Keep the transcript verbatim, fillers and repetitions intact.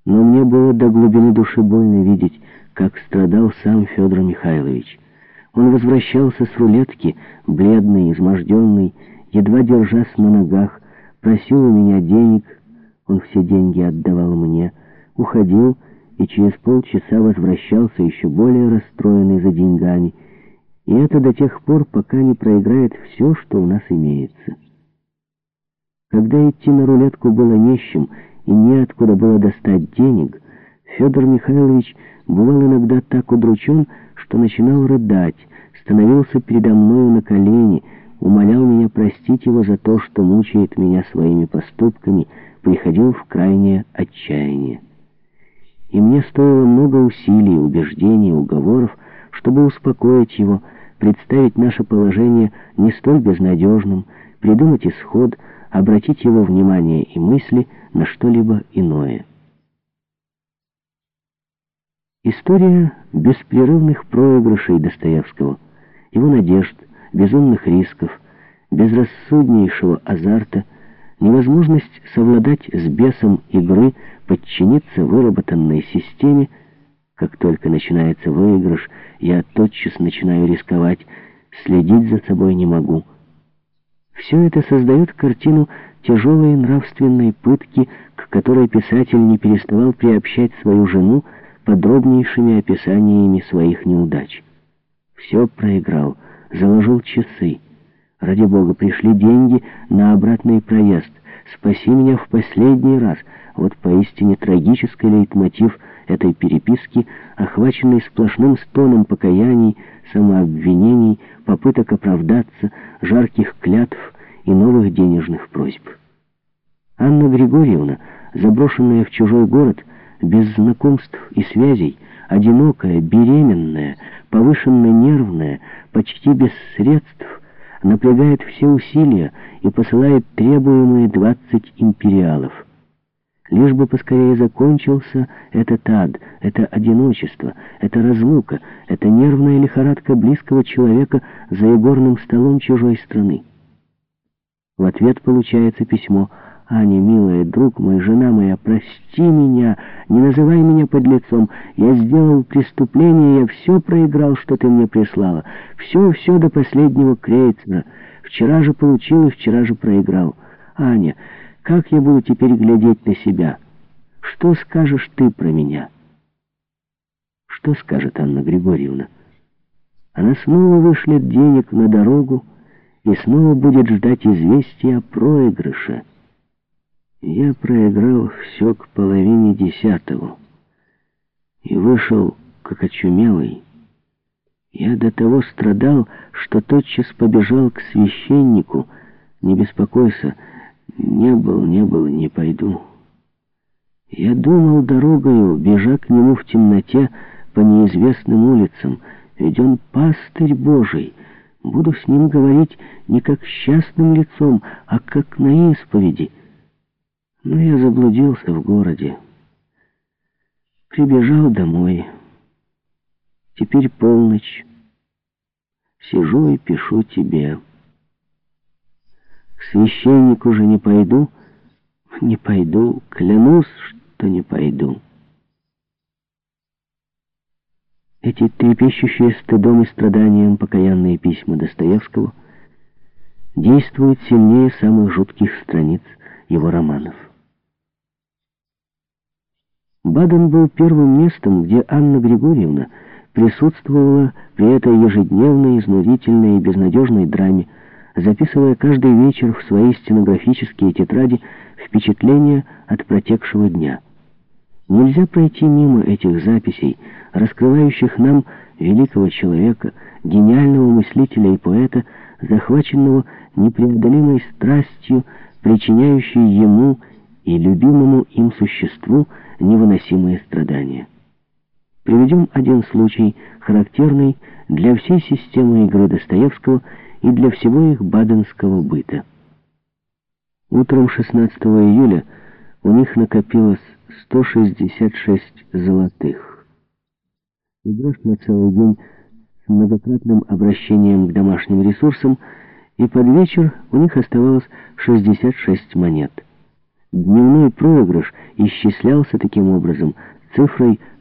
Но мне было до глубины души больно видеть, как страдал сам Федор Михайлович. Он возвращался с рулетки, бледный, изможденный, едва держась на ногах, просил у меня денег, он все деньги отдавал мне, уходил и через полчаса возвращался еще более расстроенный за деньгами, и это до тех пор, пока не проиграет все, что у нас имеется. Когда идти на рулетку было не с чем и неоткуда было достать денег, Федор Михайлович бывал иногда так удручен, что начинал рыдать, становился передо мною на колени, умолял меня простить его за то, что мучает меня своими поступками, приходил в крайнее отчаяние. И мне стоило много усилий, убеждений, уговоров, чтобы успокоить его, представить наше положение не столь безнадежным, придумать исход, обратить его внимание и мысли на что-либо иное. История беспрерывных проигрышей Достоевского, его надежд, безумных рисков, безрассуднейшего азарта, невозможность совладать с бесом игры, подчиниться выработанной системе. Как только начинается выигрыш, я тотчас начинаю рисковать, следить за собой не могу. Все это создает картину тяжелой нравственной пытки, к которой писатель не переставал приобщать свою жену подробнейшими описаниями своих неудач. Все проиграл, заложил часы. Ради Бога, пришли деньги на обратный проезд. Спаси меня в последний раз. Вот поистине трагический лейтмотив этой переписки, охваченный сплошным стоном покаяний, самообвинений, попыток оправдаться, жарких клятв и новых денежных просьб. Анна Григорьевна, заброшенная в чужой город, без знакомств и связей, одинокая, беременная, повышенно нервная, почти без средств, напрягает все усилия и посылает требуемые двадцать империалов. Лишь бы поскорее закончился этот ад, это одиночество, это разлука, это нервная лихорадка близкого человека за игорным столом чужой страны. В ответ получается письмо: «Аня, милая, друг мой, жена моя, прости меня, не называй меня подлецом. Я сделал преступление, я все проиграл, что ты мне прислала. Все-все до последнего крейцера. Вчера же получил и вчера же проиграл. Аня, как я буду теперь глядеть на себя? Что скажешь ты про меня?» Что скажет Анна Григорьевна? Она снова вышлет денег на дорогу и снова будет ждать известия о проигрыше. Я проиграл все к половине десятого и вышел как очумелый. Я до того страдал, что тотчас побежал к священнику. «Не беспокойся, не был, не был, не пойду». Я думал дорогою, бежа к нему в темноте по неизвестным улицам, ведь он пастырь Божий. Буду с ним говорить не как с частным лицом, а как на исповеди. Но я заблудился в городе. Прибежал домой. Теперь полночь. Сижу и пишу тебе. К священнику же не пойду, не пойду, клянусь, что не пойду. Эти трепещущие стыдом и страданием покаянные письма Достоевского действуют сильнее самых жутких страниц его романов. Баден был первым местом, где Анна Григорьевна присутствовала при этой ежедневной, изнурительной и безнадежной драме, записывая каждый вечер в свои стенографические тетради впечатления от протекшего дня. Нельзя пройти мимо этих записей, раскрывающих нам великого человека, гениального мыслителя и поэта, захваченного непреодолимой страстью, причиняющей ему и любимому им существу невыносимые страдания. Приведем один случай, характерный для всей системы игры Достоевского и для всего их баденского быта. Утром шестнадцатого июля у них накопилось сто шестьдесят шесть золотых. Играешь на целый день с многократным обращением к домашним ресурсам, и под вечер у них оставалось шестьдесят шесть монет. Дневной проигрыш исчислялся таким образом цифрой